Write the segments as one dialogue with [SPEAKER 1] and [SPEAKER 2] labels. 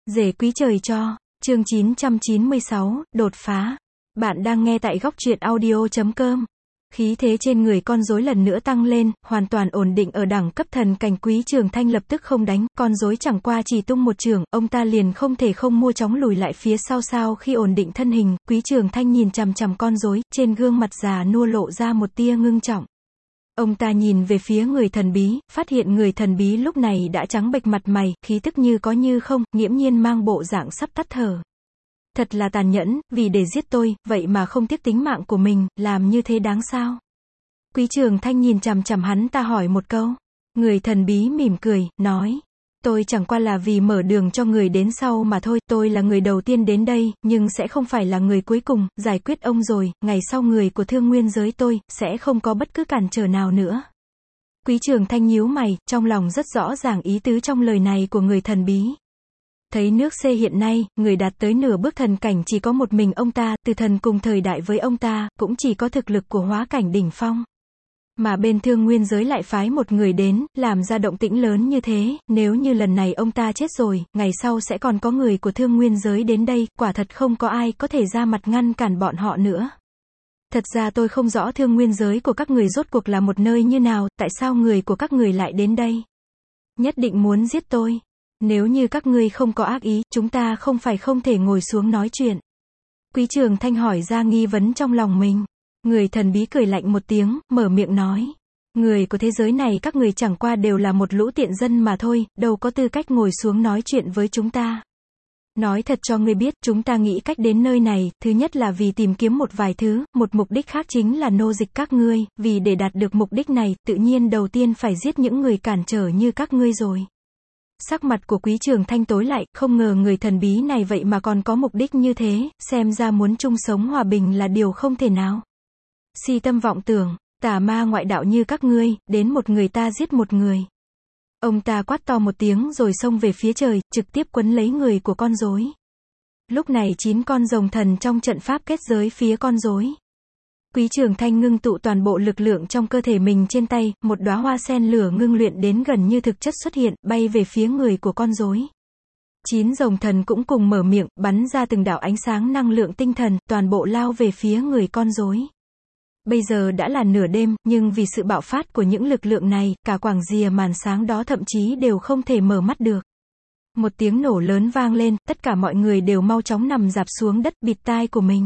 [SPEAKER 1] Rể quý trời cho, chương 996, đột phá. Bạn đang nghe tại góc truyện audio.com. Khí thế trên người con rối lần nữa tăng lên, hoàn toàn ổn định ở đẳng cấp thần cảnh. Quý Trường Thanh lập tức không đánh, con rối chẳng qua chỉ tung một chưởng, ông ta liền không thể không mua chóng lùi lại phía sau. Sau khi ổn định thân hình, Quý Trường Thanh nhìn chằm chằm con rối, trên gương mặt già nua lộ ra một tia ngưng trọng. Ông ta nhìn về phía người thần bí, phát hiện người thần bí lúc này đã trắng bệch mặt mày, khí tức như có như không, nghiễm nhiên mang bộ dạng sắp tắt thở. Thật là tàn nhẫn, vì để giết tôi, vậy mà không tiếc tính mạng của mình, làm như thế đáng sao? Quý Trường Thanh nhìn chằm chằm hắn ta hỏi một câu. Người thần bí mỉm cười, nói. Tôi chẳng qua là vì mở đường cho người đến sau mà thôi, tôi là người đầu tiên đến đây, nhưng sẽ không phải là người cuối cùng, giải quyết ông rồi, ngày sau người của thương nguyên giới tôi, sẽ không có bất cứ cản trở nào nữa. Quý Trường Thanh nhíu mày, trong lòng rất rõ ràng ý tứ trong lời này của người thần bí. Thấy nước C hiện nay, người đạt tới nửa bước thần cảnh chỉ có một mình ông ta, từ thần cùng thời đại với ông ta, cũng chỉ có thực lực của hóa cảnh đỉnh phong. Mà bên thương nguyên giới lại phái một người đến, làm ra động tĩnh lớn như thế, nếu như lần này ông ta chết rồi, ngày sau sẽ còn có người của thương nguyên giới đến đây, quả thật không có ai có thể ra mặt ngăn cản bọn họ nữa. Thật ra tôi không rõ thương nguyên giới của các người rốt cuộc là một nơi như nào, tại sao người của các người lại đến đây? Nhất định muốn giết tôi. Nếu như các ngươi không có ác ý, chúng ta không phải không thể ngồi xuống nói chuyện. Quý Trường Thanh hỏi ra nghi vấn trong lòng mình. Người thần bí cười lạnh một tiếng, mở miệng nói. Người của thế giới này các người chẳng qua đều là một lũ tiện dân mà thôi, đâu có tư cách ngồi xuống nói chuyện với chúng ta. Nói thật cho ngươi biết, chúng ta nghĩ cách đến nơi này, thứ nhất là vì tìm kiếm một vài thứ, một mục đích khác chính là nô dịch các ngươi, vì để đạt được mục đích này, tự nhiên đầu tiên phải giết những người cản trở như các ngươi rồi. Sắc mặt của Quý Trường Thanh tối lại, không ngờ người thần bí này vậy mà còn có mục đích như thế, xem ra muốn chung sống hòa bình là điều không thể nào. Si tâm vọng tưởng, tà ma ngoại đạo như các ngươi, đến một người ta giết một người. Ông ta quát to một tiếng rồi xông về phía trời, trực tiếp quấn lấy người của con rối. Lúc này 9 con rồng thần trong trận pháp kết giới phía con rối. Quý Trường Thanh ngưng tụ toàn bộ lực lượng trong cơ thể mình trên tay, một đóa hoa sen lửa ngưng luyện đến gần như thực chất xuất hiện, bay về phía người của con rối. 9 rồng thần cũng cùng mở miệng, bắn ra từng đạo ánh sáng năng lượng tinh thần, toàn bộ lao về phía người con rối. Bây giờ đã là nửa đêm, nhưng vì sự bạo phát của những lực lượng này, cả quảng rìa màn sáng đó thậm chí đều không thể mở mắt được. Một tiếng nổ lớn vang lên, tất cả mọi người đều mau chóng nằm rạp xuống đất, bịt tai của mình.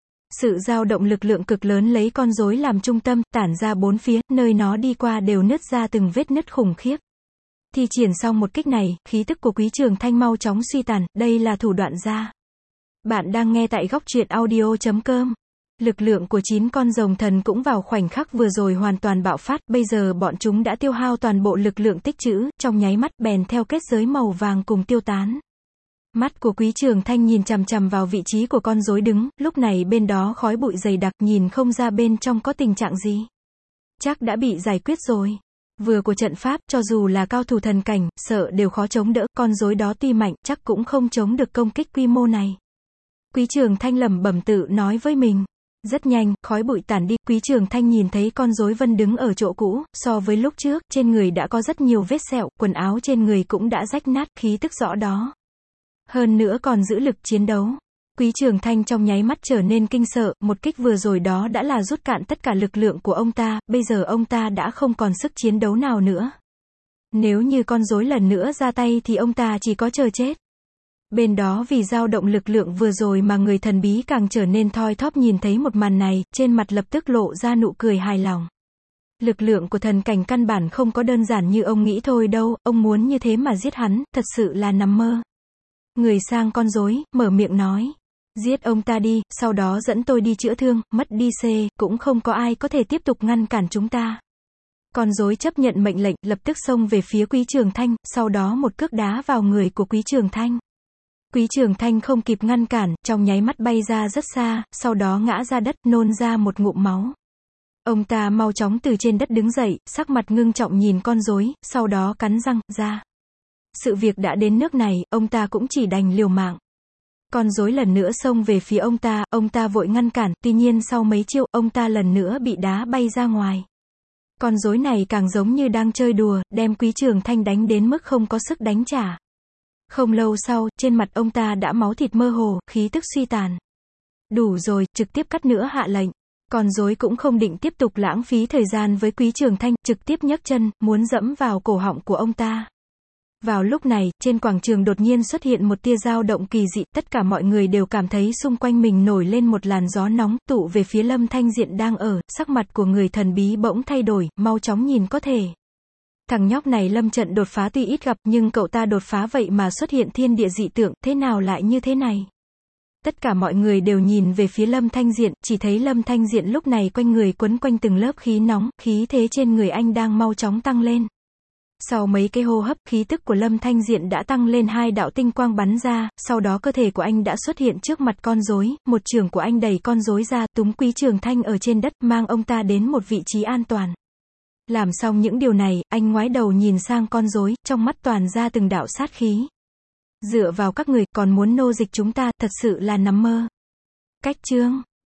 [SPEAKER 1] Sự dao động lực lượng cực lớn lấy con rối làm trung tâm, tản ra bốn phía, nơi nó đi qua đều nứt ra từng vết nứt khủng khiếp. Thi triển xong một kích này, khí tức của Quý Trường Thanh mau chóng suy tàn, đây là thủ đoạn ra. Bạn đang nghe tại góc truyện audio.com. Lực lượng của 9 con rồng thần cũng vào khoảnh khắc vừa rồi hoàn toàn bạo phát, bây giờ bọn chúng đã tiêu hao toàn bộ lực lượng tích trữ, trong nháy mắt bèn theo kết giới màu vàng cùng tiêu tán. Mắt của Quý Trường Thanh nhìn chằm chằm vào vị trí của con rối đứng, lúc này bên đó khói bụi dày đặc, nhìn không ra bên trong có tình trạng gì. Chắc đã bị giải quyết rồi. Vừa của trận pháp, cho dù là cao thủ thần cảnh, sợ đều khó chống đỡ, con rối đó tuy mạnh, chắc cũng không chống được công kích quy mô này. Quý Trường Thanh lẩm bẩm tự nói với mình. Rất nhanh, khói bụi tản đi, Quý Trường Thanh nhìn thấy con rối vẫn đứng ở chỗ cũ, so với lúc trước, trên người đã có rất nhiều vết sẹo, quần áo trên người cũng đã rách nát, khí tức rõ đó. Hơn nữa còn giữ lực chiến đấu. Quý Trường Thanh trong nháy mắt trở nên kinh sợ, một kích vừa rồi đó đã là rút cạn tất cả lực lượng của ông ta, bây giờ ông ta đã không còn sức chiến đấu nào nữa. Nếu như con rối lần nữa ra tay thì ông ta chỉ có chờ chết. Bên đó vì dao động lực lượng vừa rồi mà người thần bí càng trở nên thoi thóp, nhìn thấy một màn này, trên mặt lập tức lộ ra nụ cười hài lòng. Lực lượng của thần cảnh căn bản không có đơn giản như ông nghĩ thôi đâu, ông muốn như thế mà giết hắn, thật sự là nằm mơ. Người sang con rối, mở miệng nói. Giết ông ta đi, sau đó dẫn tôi đi chữa thương, mất đi C, cũng không có ai có thể tiếp tục ngăn cản chúng ta. Con rối chấp nhận mệnh lệnh, lập tức xông về phía Quý Trường Thanh, sau đó một cước đá vào người của Quý Trường Thanh. Quý Trường Thanh không kịp ngăn cản, trong nháy mắt bay ra rất xa, sau đó ngã ra đất, nôn ra một ngụm máu. Ông ta mau chóng từ trên đất đứng dậy, sắc mặt ngưng trọng nhìn con rối, sau đó cắn răng, ra. Sự việc đã đến nước này, ông ta cũng chỉ đành liều mạng. Con rối lần nữa xông về phía ông ta vội ngăn cản, tuy nhiên sau mấy chiêu, ông ta lần nữa bị đá bay ra ngoài. Con rối này càng giống như đang chơi đùa, đem Quý Trường Thanh đánh đến mức không có sức đánh trả. Không lâu sau, trên mặt ông ta đã máu thịt mơ hồ, khí tức suy tàn. Đủ rồi, trực tiếp cắt nữa hạ lệnh. Con rối cũng không định tiếp tục lãng phí thời gian với Quý Trường Thanh, trực tiếp nhấc chân, muốn dẫm vào cổ họng của ông ta. Vào lúc này, trên quảng trường đột nhiên xuất hiện một tia dao động kỳ dị, tất cả mọi người đều cảm thấy xung quanh mình nổi lên một làn gió nóng, tụ về phía Lâm Thanh Diện đang ở, sắc mặt của người thần bí bỗng thay đổi, mau chóng nhìn có thể. Thằng nhóc này Lâm trận đột phá tuy ít gặp, nhưng cậu ta đột phá vậy mà xuất hiện thiên địa dị tượng, thế nào lại như thế này? Tất cả mọi người đều nhìn về phía Lâm Thanh Diện, chỉ thấy Lâm Thanh Diện lúc này quanh người quấn quanh từng lớp khí nóng, khí thế trên người anh đang mau chóng tăng lên. Sau mấy cái hô hấp, khí tức của Lâm Thanh Diện đã tăng lên 2 đạo tinh quang bắn ra, sau đó cơ thể của anh đã xuất hiện trước mặt con rối, một chưởng của anh đẩy con rối ra, túm Quý Trường Thanh ở trên đất, mang ông ta đến một vị trí an toàn. Làm xong những điều này, anh ngoái đầu nhìn sang con rối, trong mắt toàn ra từng đạo sát khí. Dựa vào các người, còn muốn nô dịch chúng ta, thật sự là nằm mơ. Cách chương